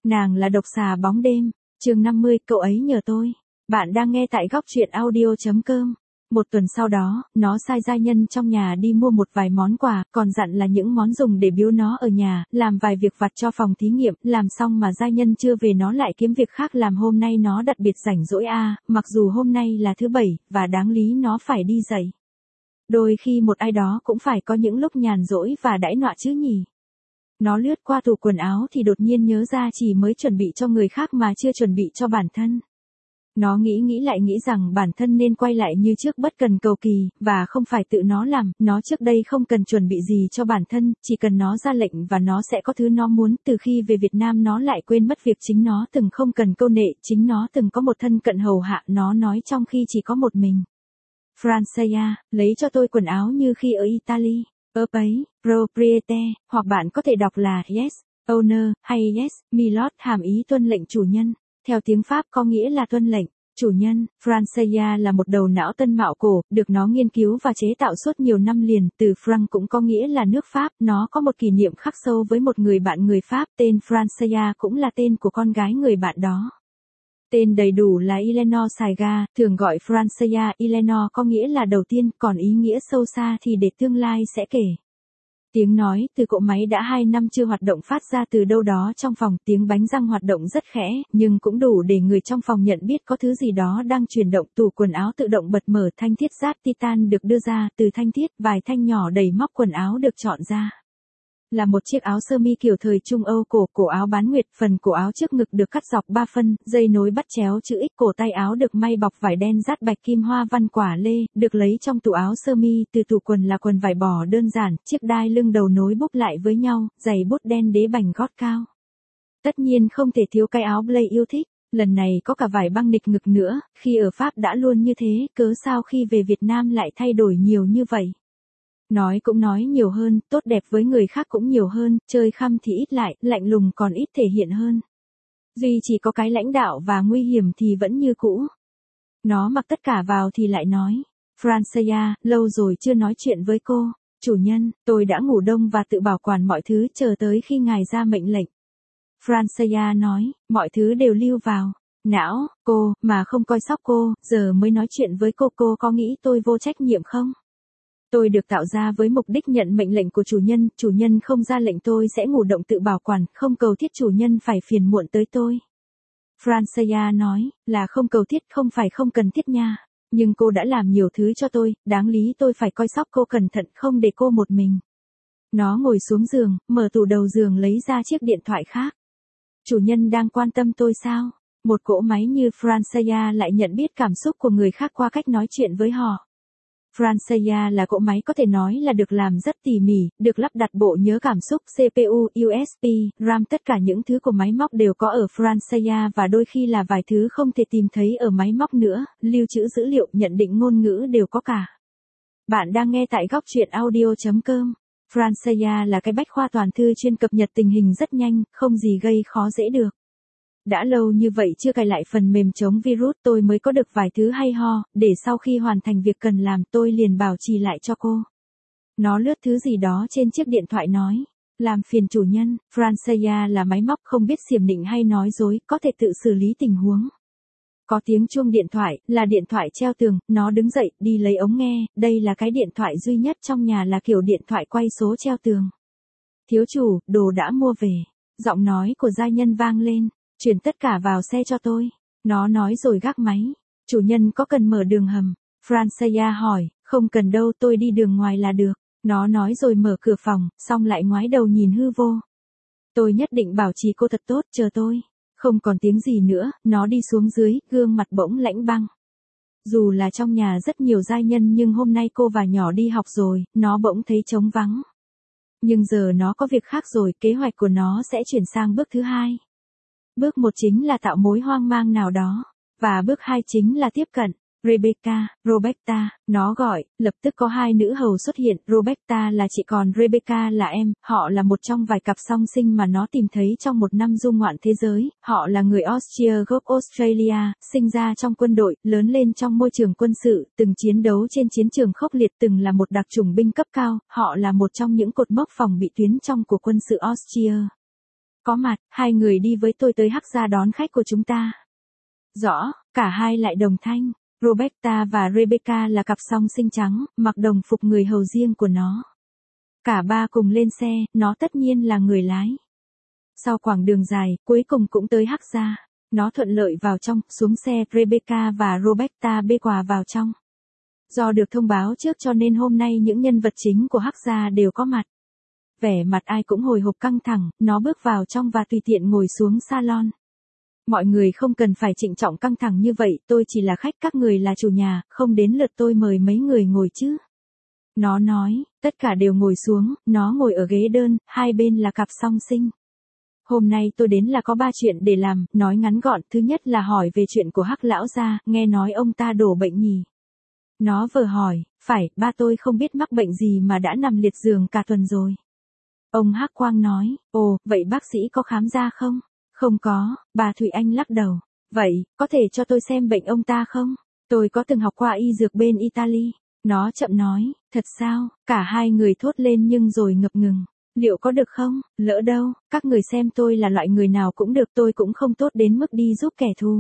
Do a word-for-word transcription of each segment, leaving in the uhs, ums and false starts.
Nàng là độc xà bóng đêm, chương năm mươi, cậu ấy nhờ tôi. Bạn đang nghe tại góc truyện audio.com. Một tuần sau đó, nó sai gia nhân trong nhà đi mua một vài món quà, còn dặn là những món dùng để biếu nó ở nhà, làm vài việc vặt cho phòng thí nghiệm, làm xong mà gia nhân chưa về nó lại kiếm việc khác làm. Hôm nay nó đặc biệt rảnh rỗi a, mặc dù hôm nay là thứ bảy, và đáng lý nó phải đi dậy. Đôi khi một ai đó cũng phải có những lúc nhàn rỗi và đãi nọa chứ nhỉ. Nó lướt qua tủ quần áo thì đột nhiên nhớ ra chỉ mới chuẩn bị cho người khác mà chưa chuẩn bị cho bản thân. Nó nghĩ nghĩ lại nghĩ rằng bản thân nên quay lại như trước, bất cần cầu kỳ, và không phải tự nó làm. Nó trước đây không cần chuẩn bị gì cho bản thân, chỉ cần nó ra lệnh và nó sẽ có thứ nó muốn. Từ khi về Việt Nam nó lại quên mất việc chính nó từng không cần câu nệ, chính nó từng có một thân cận hầu hạ. Nó nói trong khi chỉ có một mình. Francia, lấy cho tôi quần áo như khi ở Italy. Ấy, propriete, hoặc bạn có thể đọc là yes, owner, hay yes, milord, hàm ý tuân lệnh chủ nhân. Theo tiếng Pháp có nghĩa là tuân lệnh, chủ nhân. Francia là một đầu não tân mạo cổ, được nó nghiên cứu và chế tạo suốt nhiều năm liền. Từ Franc cũng có nghĩa là nước Pháp. Nó có một kỷ niệm khắc sâu với một người bạn người Pháp. Tên Francia cũng là tên của con gái người bạn đó. Tên đầy đủ là Eleanor Saiga, thường gọi Francia. Eleanor có nghĩa là đầu tiên, còn ý nghĩa sâu xa thì để tương lai sẽ kể. Tiếng nói từ cỗ máy đã hai năm chưa hoạt động phát ra từ đâu đó trong phòng. Tiếng bánh răng hoạt động rất khẽ, nhưng cũng đủ để người trong phòng nhận biết có thứ gì đó đang chuyển động. Tủ quần áo tự động bật mở, thanh thiết giáp titan được đưa ra. Từ thanh thiết, vài thanh nhỏ đầy móc quần áo được chọn ra. Là một chiếc áo sơ mi kiểu thời Trung Âu cổ, cổ áo bán nguyệt, phần cổ áo trước ngực được cắt dọc ba phân, dây nối bắt chéo chữ X, cổ tay áo được may bọc vải đen dát bạch kim hoa văn quả lê, được lấy trong tủ áo sơ mi. Từ tủ quần là quần vải bò đơn giản, chiếc đai lưng đầu nối búc lại với nhau, giày bút đen đế bành gót cao. Tất nhiên không thể thiếu cái áo Blay yêu thích, lần này có cả vải băng nịch ngực nữa, khi ở Pháp đã luôn như thế, cớ sao khi về Việt Nam lại thay đổi nhiều như vậy? Nói cũng nói nhiều hơn, tốt đẹp với người khác cũng nhiều hơn, chơi khăm thì ít lại, lạnh lùng còn ít thể hiện hơn. Duy chỉ có cái lãnh đạo và nguy hiểm thì vẫn như cũ. Nó mặc tất cả vào thì lại nói. Francia, lâu rồi chưa nói chuyện với cô. Chủ nhân, tôi đã ngủ đông và tự bảo quản mọi thứ chờ tới khi ngài ra mệnh lệnh. Francia nói, mọi thứ đều lưu vào não cô, mà không coi sóc cô, giờ mới nói chuyện với cô. Cô có nghĩ tôi vô trách nhiệm không? Tôi được tạo ra với mục đích nhận mệnh lệnh của chủ nhân, chủ nhân không ra lệnh tôi sẽ ngủ động tự bảo quản, không cầu thiết chủ nhân phải phiền muộn tới tôi. Francia nói, là không cầu thiết, không phải không cần thiết nha. Nhưng cô đã làm nhiều thứ cho tôi, đáng lý tôi phải coi sóc cô cẩn thận, không để cô một mình. Nó ngồi xuống giường, mở tủ đầu giường lấy ra chiếc điện thoại khác. Chủ nhân đang quan tâm tôi sao? Một cỗ máy như Francia lại nhận biết cảm xúc của người khác qua cách nói chuyện với họ. Francia là cỗ máy có thể nói là được làm rất tỉ mỉ, được lắp đặt bộ nhớ cảm xúc, xê pê u, u ét bê, RAM, tất cả những thứ của máy móc đều có ở Francia và đôi khi là vài thứ không thể tìm thấy ở máy móc nữa, lưu trữ dữ liệu, nhận định ngôn ngữ đều có cả. Bạn đang nghe tại góc truyện audio.com. Francia là cái bách khoa toàn thư chuyên cập nhật tình hình rất nhanh, không gì gây khó dễ được. Đã lâu như vậy chưa cài lại phần mềm chống virus, tôi mới có được vài thứ hay ho, để sau khi hoàn thành việc cần làm tôi liền bảo trì lại cho cô. Nó lướt thứ gì đó trên chiếc điện thoại nói, làm phiền chủ nhân. Francia là máy móc không biết xiểm nịnh hay nói dối, có thể tự xử lý tình huống. Có tiếng chuông điện thoại, là điện thoại treo tường, nó đứng dậy, đi lấy ống nghe, đây là cái điện thoại duy nhất trong nhà là kiểu điện thoại quay số treo tường. Thiếu chủ, đồ đã mua về. Giọng nói của gia nhân vang lên. Chuyển tất cả vào xe cho tôi. Nó nói rồi gác máy. Chủ nhân có cần mở đường hầm? Francia hỏi, không cần đâu, tôi đi đường ngoài là được. Nó nói rồi mở cửa phòng, xong lại ngoái đầu nhìn hư vô. Tôi nhất định bảo trì cô thật tốt, chờ tôi. Không còn tiếng gì nữa, nó đi xuống dưới, gương mặt bỗng lãnh băng. Dù là trong nhà rất nhiều giai nhân nhưng hôm nay cô và nhỏ đi học rồi, nó bỗng thấy trống vắng. Nhưng giờ nó có việc khác rồi, kế hoạch của nó sẽ chuyển sang bước thứ hai. Bước một chính là tạo mối hoang mang nào đó, và bước hai chính là tiếp cận. Rebecca, Roberta, nó gọi, lập tức có hai nữ hầu xuất hiện, Roberta là chị còn Rebecca là em, họ là một trong vài cặp song sinh mà nó tìm thấy trong một năm du ngoạn thế giới, họ là người Austria gốc Australia, sinh ra trong quân đội, lớn lên trong môi trường quân sự, từng chiến đấu trên chiến trường khốc liệt, từng là một đặc chủng binh cấp cao, họ là một trong những cột mốc phòng bị tuyến trong của quân sự Austria. Có mặt, hai người đi với tôi tới Hắc gia đón khách của chúng ta. Rõ, cả hai lại đồng thanh. Roberta và Rebecca là cặp song sinh trắng, mặc đồng phục người hầu riêng của nó. Cả ba cùng lên xe, nó tất nhiên là người lái. Sau quãng đường dài, cuối cùng cũng tới Hắc gia. Nó thuận lợi vào trong, xuống xe, Rebecca và Roberta bê quà vào trong. Do được thông báo trước cho nên hôm nay những nhân vật chính của Hắc gia đều có mặt. Vẻ mặt ai cũng hồi hộp căng thẳng, nó bước vào trong và tùy tiện ngồi xuống salon. Mọi người không cần phải trịnh trọng căng thẳng như vậy, tôi chỉ là khách, các người là chủ nhà, không đến lượt tôi mời mấy người ngồi chứ. Nó nói, tất cả đều ngồi xuống, nó ngồi ở ghế đơn, hai bên là cặp song sinh. Hôm nay tôi đến là có ba chuyện để làm, nói ngắn gọn, thứ nhất là hỏi về chuyện của Hắc lão gia, nghe nói ông ta đổ bệnh nhỉ. Nó vừa hỏi, phải, ba tôi không biết mắc bệnh gì mà đã nằm liệt giường cả tuần rồi. Ông Hắc Quang nói, ồ, vậy bác sĩ có khám ra không? Không có, bà Thủy Anh lắc đầu. Vậy, có thể cho tôi xem bệnh ông ta không? Tôi có từng học qua y dược bên Italy. Nó chậm nói, thật sao? Cả hai người thốt lên nhưng rồi ngập ngừng. Liệu có được không? Lỡ đâu, các người xem tôi là loại người nào cũng được, tôi cũng không tốt đến mức đi giúp kẻ thù.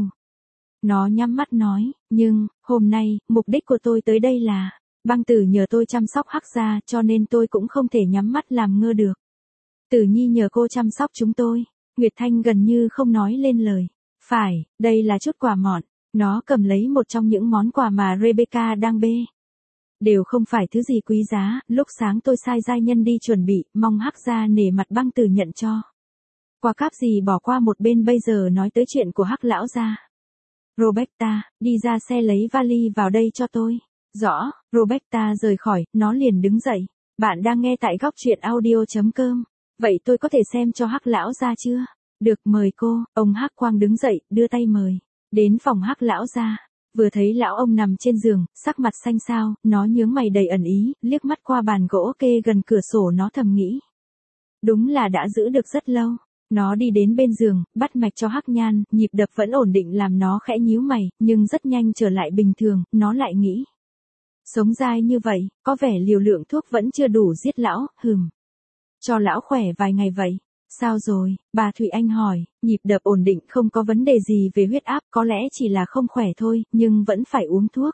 Nó nhắm mắt nói, nhưng, hôm nay, mục đích của tôi tới đây là, Băng Tử nhờ tôi chăm sóc Hắc gia cho nên tôi cũng không thể nhắm mắt làm ngơ được. Tử Nhi nhờ cô chăm sóc chúng tôi. Nguyệt Thanh gần như không nói lên lời. Phải, đây là chút quà mọn. Nó cầm lấy một trong những món quà mà Rebecca đang bê. Đều không phải thứ gì quý giá, lúc sáng tôi sai giai nhân đi chuẩn bị, mong Hắc gia nể mặt Băng Tử nhận cho. Quà cáp gì bỏ qua một bên, bây giờ nói tới chuyện của Hắc lão gia. Roberta, đi ra xe lấy vali vào đây cho tôi. Rõ, Roberta rời khỏi, nó liền đứng dậy. Bạn đang nghe tại góc truyện audio chấm com. Vậy tôi có thể xem cho Hắc lão gia chưa? Được, mời cô. Ông Hắc Quang đứng dậy, đưa tay mời. Đến phòng Hắc lão gia. Vừa thấy lão ông nằm trên giường, sắc mặt xanh xao, nó nhướng mày đầy ẩn ý, liếc mắt qua bàn gỗ kê gần cửa sổ, nó thầm nghĩ. Đúng là đã giữ được rất lâu. Nó đi đến bên giường, bắt mạch cho Hắc Nhan, nhịp đập vẫn ổn định làm nó khẽ nhíu mày, nhưng rất nhanh trở lại bình thường, nó lại nghĩ. Sống dai như vậy, có vẻ liều lượng thuốc vẫn chưa đủ giết lão, hừm. Cho lão khỏe vài ngày vậy. Sao rồi? Bà Thủy Anh hỏi, nhịp đập ổn định, không có vấn đề gì về huyết áp, có lẽ chỉ là không khỏe thôi, nhưng vẫn phải uống thuốc.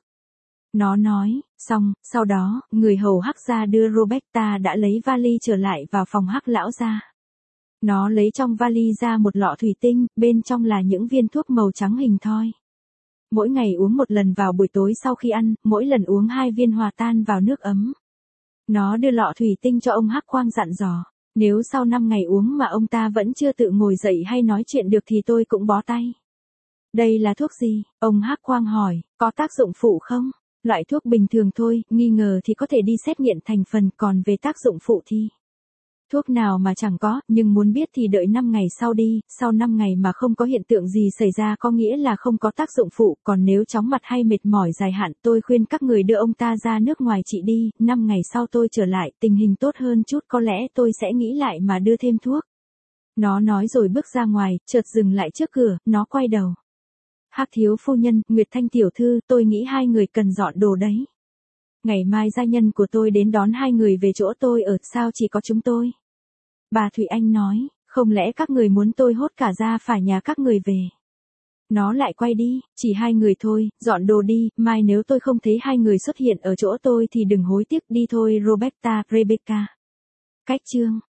Nó nói, xong, sau đó, người hầu Hắc gia đưa Roberta đã lấy vali trở lại vào phòng Hắc lão gia. Nó lấy trong vali ra một lọ thủy tinh, bên trong là những viên thuốc màu trắng hình thoi. Mỗi ngày uống một lần vào buổi tối sau khi ăn, mỗi lần uống hai viên hòa tan vào nước ấm. Nó đưa lọ thủy tinh cho ông Hắc Quang dặn dò. Nếu sau năm ngày uống mà ông ta vẫn chưa tự ngồi dậy hay nói chuyện được thì tôi cũng bó tay. Đây là thuốc gì? Ông Hắc Quang hỏi, có tác dụng phụ không? Loại thuốc bình thường thôi, nghi ngờ thì có thể đi xét nghiệm thành phần, còn về tác dụng phụ thì... Thuốc nào mà chẳng có, nhưng muốn biết thì đợi năm ngày sau đi, sau năm ngày mà không có hiện tượng gì xảy ra có nghĩa là không có tác dụng phụ, còn nếu chóng mặt hay mệt mỏi dài hạn tôi khuyên các người đưa ông ta ra nước ngoài trị đi, năm ngày sau tôi trở lại, tình hình tốt hơn chút có lẽ tôi sẽ nghĩ lại mà đưa thêm thuốc. Nó nói rồi bước ra ngoài, chợt dừng lại trước cửa, nó quay đầu. Hắc thiếu phu nhân, Nguyệt Thanh tiểu thư, tôi nghĩ hai người cần dọn đồ đấy. Ngày mai gia nhân của tôi đến đón hai người về chỗ tôi ở, sao chỉ có chúng tôi? Bà Thủy Anh nói, không lẽ các người muốn tôi hốt cả ra phải nhà các người về? Nó lại quay đi, chỉ hai người thôi, dọn đồ đi, mai nếu tôi không thấy hai người xuất hiện ở chỗ tôi thì đừng hối tiếc, đi thôi Roberta, Rebecca. Cách chương